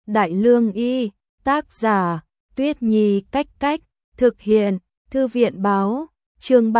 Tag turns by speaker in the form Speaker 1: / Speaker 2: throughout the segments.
Speaker 1: Đại Lương Y, tác giả, Tuyết Nhi Cách Cách, thực hiện, Thư viện báo, chương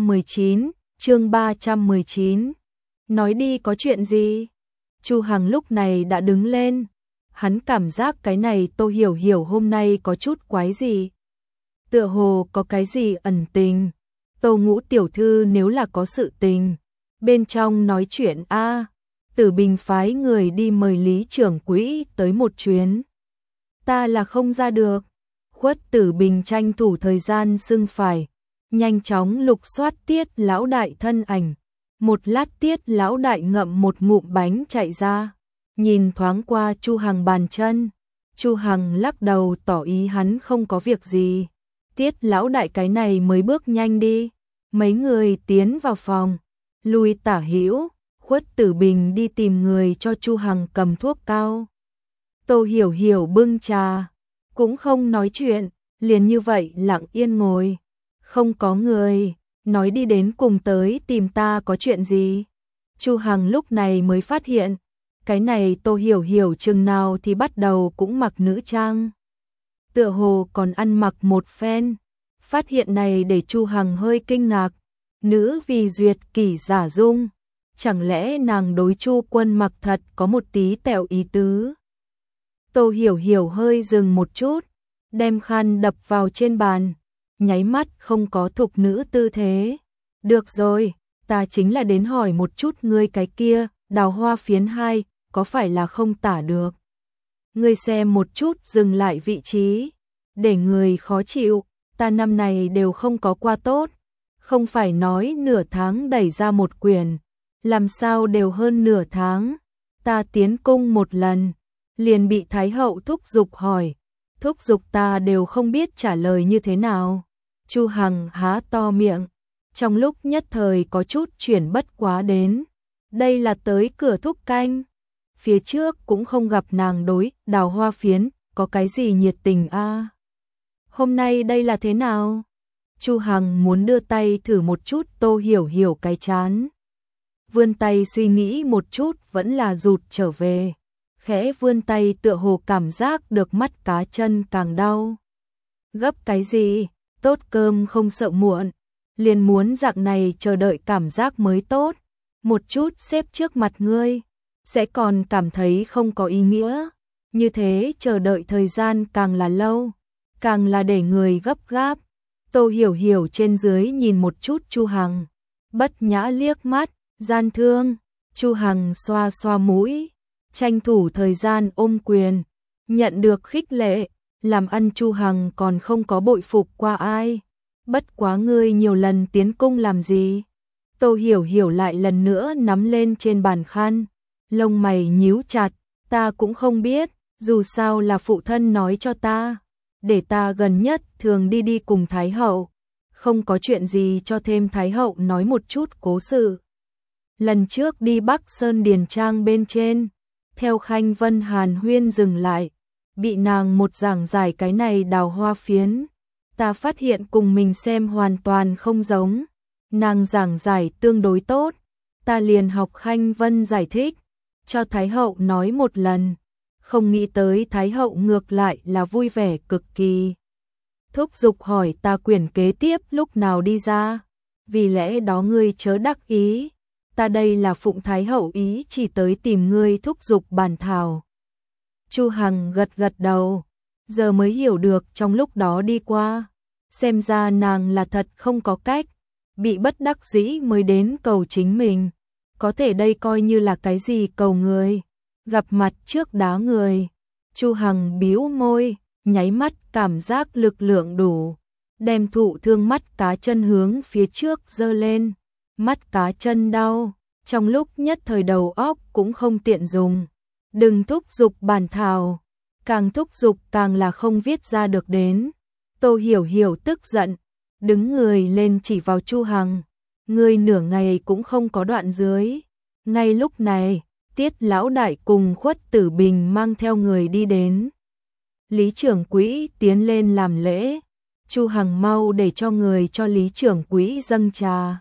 Speaker 1: 319. Nói đi có chuyện gì? Chu Hằng lúc này đã đứng lên. Hắn cảm giác cái này Tô Hiểu Hiểu hôm nay có chút quái gì. Tựa hồ có cái gì ẩn tình. Tô Ngũ tiểu thư nếu là có sự tình. Bên trong nói chuyện a. Tử Bình phái người đi mời Lý trưởng quỹ tới một chuyến. Ta là không ra được. Khuất Tử Bình tranh thủ thời gian xưng phải. Nhanh chóng lục soát Tiết lão đại thân ảnh. Một lát Tiết lão đại ngậm một ngụm bánh chạy ra. Nhìn thoáng qua Chu Hằng bàn chân. Chu Hằng lắc đầu tỏ ý hắn không có việc gì. Tiết lão đại cái này mới bước nhanh đi. Mấy người tiến vào phòng. Lui tả hữu. Khuất Tử Bình đi tìm người cho Chu Hằng cầm thuốc cao. Tô Hiểu Hiểu bưng trà. Cũng không nói chuyện. Liền như vậy lặng yên ngồi. Không có người. Nói đi đến cùng tới tìm ta có chuyện gì. Chu Hằng lúc này mới phát hiện. Cái này Tô Hiểu Hiểu chừng nào thì bắt đầu cũng mặc nữ trang. Tựa hồ còn ăn mặc một phen. Phát hiện này để Chu Hằng hơi kinh ngạc. Nữ vì duyệt kỷ giả dung. Chẳng lẽ nàng đối Chu Quân mặc thật có một tí tẹo ý tứ. Tô Hiểu Hiểu hơi dừng một chút. Đem khăn đập vào trên bàn. Nháy mắt không có thục nữ tư thế. Được rồi, ta chính là đến hỏi một chút ngươi cái kia, Đào Hoa phiến 2, có phải là không tả được. Ngươi xem một chút dừng lại vị trí, để người khó chịu, ta năm này đều không có qua tốt. Không phải nói nửa tháng đẩy ra một quyển, làm sao đều hơn nửa tháng. Ta tiến cung một lần, liền bị Thái hậu thúc giục hỏi, thúc giục ta đều không biết trả lời như thế nào. Chu Hằng há to miệng, trong lúc nhất thời có chút chuyển bất quá đến. Đây là tới cửa thúc canh. Phía trước cũng không gặp nàng đối Đào Hoa phiến, có cái gì nhiệt tình a? Hôm nay đây là thế nào? Chu Hằng muốn đưa tay thử một chút Tô Hiểu Hiểu cái chán. Vươn tay suy nghĩ một chút vẫn là rụt trở về. Khẽ vươn tay tựa hồ cảm giác được mắt cá chân càng đau. Gấp cái gì? Tốt cơm không sợ muộn. Liền muốn dạng này chờ đợi cảm giác mới tốt. Một chút xếp trước mặt ngươi. Sẽ còn cảm thấy không có ý nghĩa. Như thế chờ đợi thời gian càng là lâu. Càng là để người gấp gáp. Tô Hiểu Hiểu trên dưới nhìn một chút Chu Hằng. Bất nhã liếc mắt. Gian thương. Chu Hằng xoa xoa mũi. Tranh thủ thời gian ôm quyền. Nhận được khích lệ. Làm ăn Chu Hằng còn không có bội phục qua ai. Bất quá ngươi nhiều lần tiến cung làm gì? Tô Hiểu Hiểu lại lần nữa nắm lên trên bàn khăn. Lông mày nhíu chặt. Ta cũng không biết. Dù sao là phụ thân nói cho ta. Để ta gần nhất thường đi cùng Thái hậu. Không có chuyện gì cho thêm Thái hậu nói một chút cố sự. Lần trước đi Bắc Sơn Điền Trang bên trên. Theo Khanh Vân Hàn Huyên dừng lại. Bị nàng một giảng giải cái này Đào Hoa phiến. Ta phát hiện cùng mình xem hoàn toàn không giống. Nàng giảng giải tương đối tốt. Ta liền học Khanh Vân giải thích. Cho Thái hậu nói một lần. Không nghĩ tới Thái hậu ngược lại là vui vẻ cực kỳ. Thúc giục hỏi ta quyển kế tiếp lúc nào đi ra. Vì lẽ đó ngươi chớ đắc ý. Ta đây là phụng Thái hậu ý chỉ tới tìm ngươi thúc giục bàn thảo. Chu Hằng gật gật đầu. Giờ mới hiểu được trong lúc đó đi qua. Xem ra nàng là thật không có cách. Bị bất đắc dĩ mới đến cầu chính mình. Có thể đây coi như là cái gì cầu người. Gặp mặt trước đá người. Chu Hằng bĩu môi. Nháy mắt cảm giác lực lượng đủ. Đem thụ thương mắt cá chân hướng phía trước giơ lên. Mắt cá chân đau. Trong lúc nhất thời đầu óc cũng không tiện dùng. Đừng thúc giục bàn thảo. Càng thúc giục càng là không viết ra được đến. Tô Hiểu Hiểu tức giận. Đứng người lên chỉ vào Chu Hằng. Ngươi nửa ngày cũng không có đoạn dưới. Ngay lúc này, Tiết lão đại cùng Khuất Tử Bình mang theo người đi đến. Lý trưởng quỹ tiến lên làm lễ. Chu Hằng mau để cho người cho Lý trưởng quỹ dâng trà.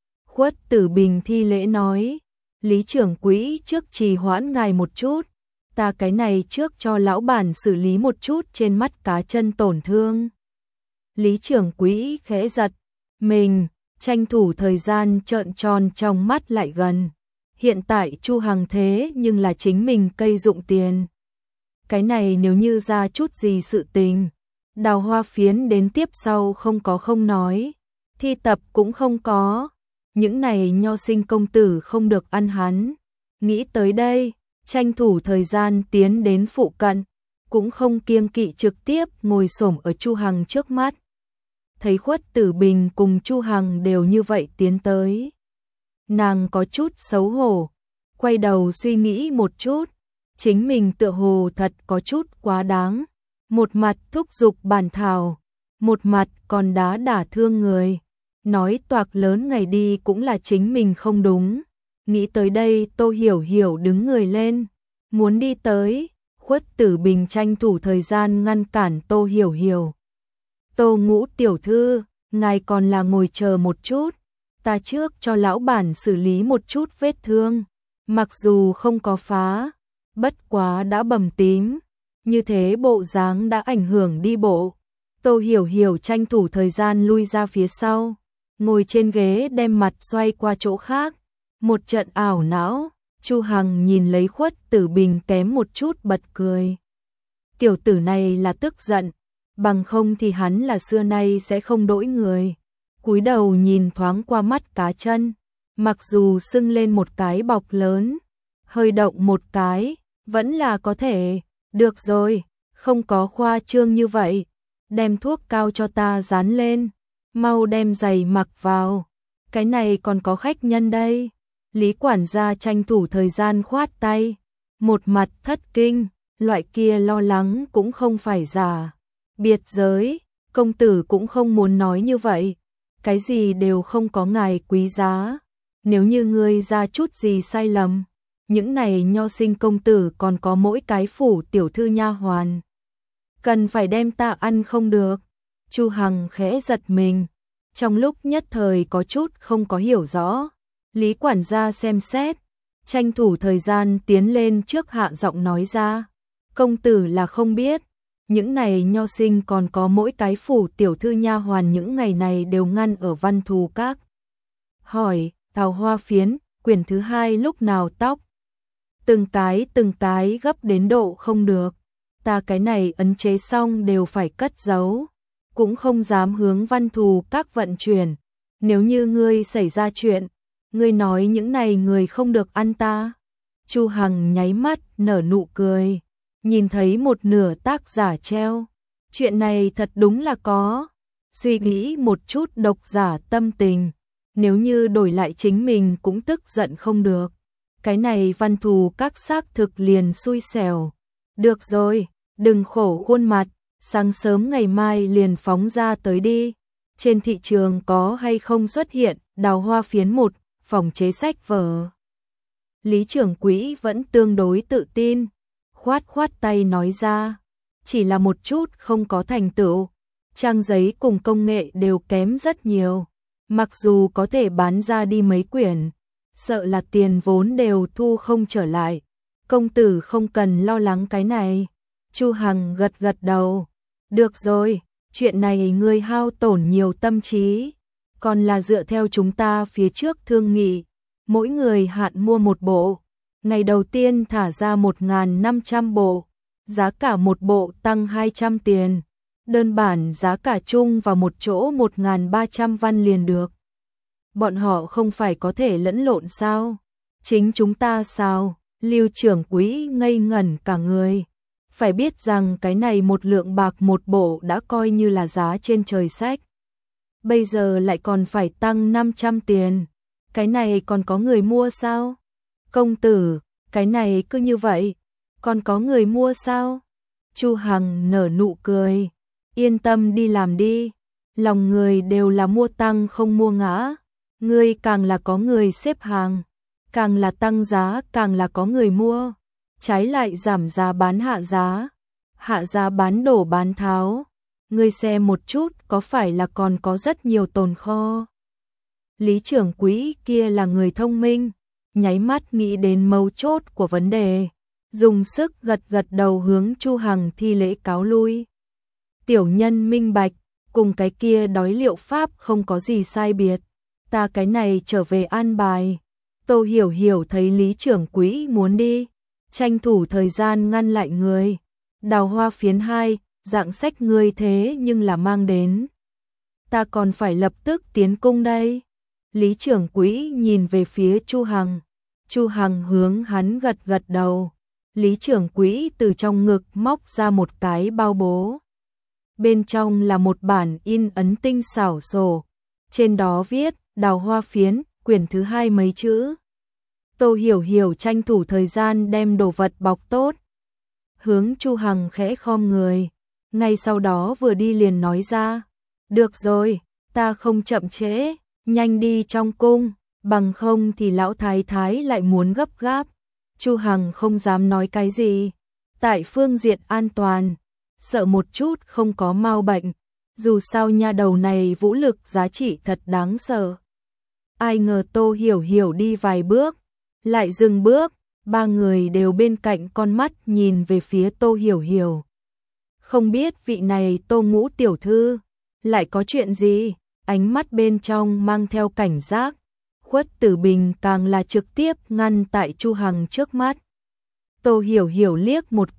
Speaker 1: Khuất Tử Bình thi lễ nói. Lý trưởng quỹ trước trì hoãn ngài một chút. ta cái này trước cho lão bản xử lý một chút trên mắt cá chân tổn thương. Lý trưởng quỹ khẽ giật mình, tranh thủ thời gian trợn tròn trong mắt lại gần. Hiện tại Chu Hằng thế nhưng là chính mình cây dụng tiền. Cái này nếu như ra chút gì sự tình, Đào Hoa Phiến đến tiếp sau không có không nói, thi tập cũng không có, những này nho sinh công tử không được ăn hắn. Nghĩ tới đây, tranh thủ thời gian tiến đến phụ cận, cũng không kiêng kỵ trực tiếp ngồi xổm ở Chu Hằng trước mắt. Thấy Khuất Tử Bình cùng Chu Hằng đều như vậy tiến tới, nàng có chút xấu hổ, quay đầu suy nghĩ một chút, chính mình tựa hồ thật có chút quá đáng, một mặt thúc giục bản thảo, một mặt còn đả thương người, nói toạc lớn ngày đi cũng là chính mình không đúng. Nghĩ tới đây Tô Hiểu Hiểu đứng người lên, muốn đi tới, Khuất Tử Bình tranh thủ thời gian ngăn cản Tô Hiểu Hiểu. Tô Ngũ tiểu thư, ngài còn là ngồi chờ một chút, ta trước cho lão bản xử lý một chút vết thương, mặc dù không có phá, bất quá đã bầm tím, như thế bộ dáng đã ảnh hưởng đi bộ. Tô Hiểu Hiểu tranh thủ thời gian lui ra phía sau, ngồi trên ghế đem mặt xoay qua chỗ khác, một trận ảo não. Chu Hằng nhìn lấy Khuất Tử Bình kém một chút bật cười. Tiểu tử này là tức giận, bằng không thì hắn là xưa nay sẽ không đổi người. Cúi đầu nhìn thoáng qua mắt cá chân, mặc dù sưng lên một cái bọc lớn, hơi động một cái, vẫn là có thể. Được rồi, không có khoa trương như vậy, đem thuốc cao cho ta dán lên, mau đem giày mặc vào, cái này còn có khách nhân đây. Lý quản gia tranh thủ thời gian khoát tay, một mặt thất kinh, loại kia lo lắng cũng không phải giả. Biệt giới, công tử cũng không muốn nói như vậy, cái gì đều không có ngài quý giá. Nếu như ngươi ra chút gì sai lầm, những này nho sinh công tử còn có mỗi cái phủ tiểu thư nha hoàn, cần phải đem ta ăn không được. Chu Hằng khẽ giật mình, trong lúc nhất thời có chút không có hiểu rõ. Lý quản gia xem xét, tranh thủ thời gian tiến lên trước hạ giọng nói ra, công tử là không biết, những này nho sinh còn có mỗi cái phủ tiểu thư nha hoàn những ngày này đều ngăn ở Văn Thù Các. Hỏi, Đào Hoa Phiến, quyển thứ 2 lúc nào tóc? Từng cái gấp đến độ không được, ta cái này ấn chế xong đều phải cất giấu, cũng không dám hướng Văn Thù Các vận chuyển, nếu như ngươi xảy ra chuyện, ngươi nói những này người không được ăn ta. Chu Hằng nháy mắt nở nụ cười, nhìn thấy một nửa tác giả treo, chuyện này thật đúng là có. Suy nghĩ một chút độc giả tâm tình, nếu như đổi lại chính mình cũng tức giận không được. Cái này Văn Thù Các xác thực liền xui xẻo. Được rồi, đừng khổ khuôn mặt, sáng sớm ngày mai liền phóng ra tới đi. Trên thị trường có hay không xuất hiện Đào Hoa Phiến 1, phòng chế sách vở. Lý trưởng quỹ vẫn tương đối tự tin, khoát tay nói ra, chỉ là một chút không có thành tựu, trang giấy cùng công nghệ đều kém rất nhiều, mặc dù có thể bán ra đi mấy quyển, sợ là tiền vốn đều thu không trở lại, công tử không cần lo lắng cái này. Chu Hằng gật đầu, được rồi, chuyện này ngươi hao tổn nhiều tâm trí, còn là dựa theo chúng ta phía trước thương nghị, mỗi người hạn mua một bộ, ngày đầu tiên thả ra 1.500 bộ, giá cả một bộ tăng 200 tiền, đơn bản giá cả chung vào một chỗ 1.300 văn liền được. Bọn họ không phải có thể lẫn lộn sao? Chính chúng ta sao? Lưu trưởng quỹ ngây ngẩn cả người. Phải biết rằng cái này một lượng bạc một bộ đã coi như là giá trên trời sách. Bây giờ lại còn phải tăng 500 tiền. Cái này còn có người mua sao? Công tử, cái này cứ như vậy, còn có người mua sao? Chu Hằng nở nụ cười, yên tâm đi làm đi, lòng người đều là mua tăng không mua ngã, ngươi càng là có người xếp hàng, càng là tăng giá càng là có người mua, trái lại giảm giá bán hạ giá bán đổ bán tháo, ngươi xem một chút có phải là còn có rất nhiều tồn kho. Lý trưởng quỹ kia là người thông minh, nháy mắt nghĩ đến mấu chốt của vấn đề, dùng sức gật gật đầu hướng Chu Hằng thi lễ cáo lui. Tiểu nhân minh bạch, cùng cái kia đói liệu pháp không có gì sai biệt, ta cái này trở về an bài. Tô Hiểu Hiểu thấy Lý trưởng quỹ muốn đi, tranh thủ thời gian ngăn lại người. Đào Hoa Phiến 2, dạng sách ngươi thế nhưng là mang đến. Ta còn phải lập tức tiến cung đây. Lý trưởng quỹ nhìn về phía Chu Hằng. Chu Hằng hướng hắn gật gật đầu. Lý trưởng quỹ từ trong ngực móc ra một cái bao bố. Bên trong là một bản in ấn tinh xảo sổ. Trên đó viết Đào Hoa Phiến, quyển thứ 2 mấy chữ. Tô Hiểu Hiểu tranh thủ thời gian đem đồ vật bọc tốt. Hướng Chu Hằng khẽ khom người. Ngay sau đó vừa đi liền nói ra. Được rồi, ta không chậm trễ, nhanh đi trong cung, bằng không thì lão thái thái lại muốn gấp gáp. Chu Hằng không dám nói cái gì. Tại phương diện an toàn, sợ một chút không có mau bệnh. Dù sao nha đầu này vũ lực giá trị thật đáng sợ. Ai ngờ Tô Hiểu Hiểu đi vài bước, lại dừng bước, ba người đều bên cạnh con mắt nhìn về phía Tô Hiểu Hiểu. Không biết vị này Tô Ngũ tiểu thư lại có chuyện gì, ánh mắt bên trong mang theo cảnh giác. Khuất Tử Bình càng là trực tiếp ngăn tại Chu Hằng trước mắt. Tô Hiểu Hiểu liếc một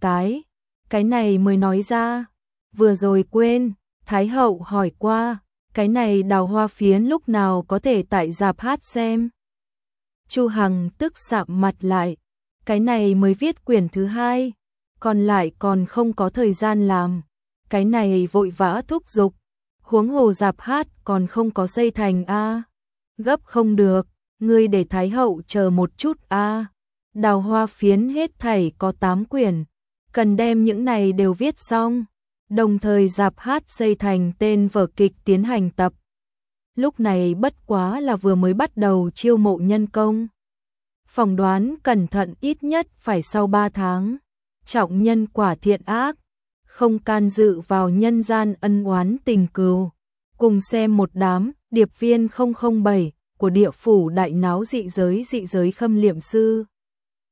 Speaker 1: cái này mới nói ra, vừa rồi quên, Thái hậu hỏi qua, cái này Đào Hoa Phiến lúc nào có thể tại rạp hát xem. Chu Hằng tức sạm mặt lại, cái này mới viết quyển thứ 2, còn lại còn không có thời gian làm, cái này vội vã thúc giục, huống hồ rạp hát còn không có xây thành a. Gấp không được, ngươi để Thái hậu chờ một chút a. Đào Hoa Phiến hết thảy có 8 quyển, cần đem những này đều viết xong, đồng thời rạp hát xây thành tên vở kịch tiến hành tập. Lúc này bất quá là vừa mới bắt đầu chiêu mộ nhân công. Phỏng đoán cẩn thận ít nhất phải sau 3 tháng. Trọng nhân quả thiện ác, không can dự vào nhân gian ân oán tình cừu. Cùng xem một đám điệp viên 007 của địa phủ đại náo dị giới khâm liệm sư.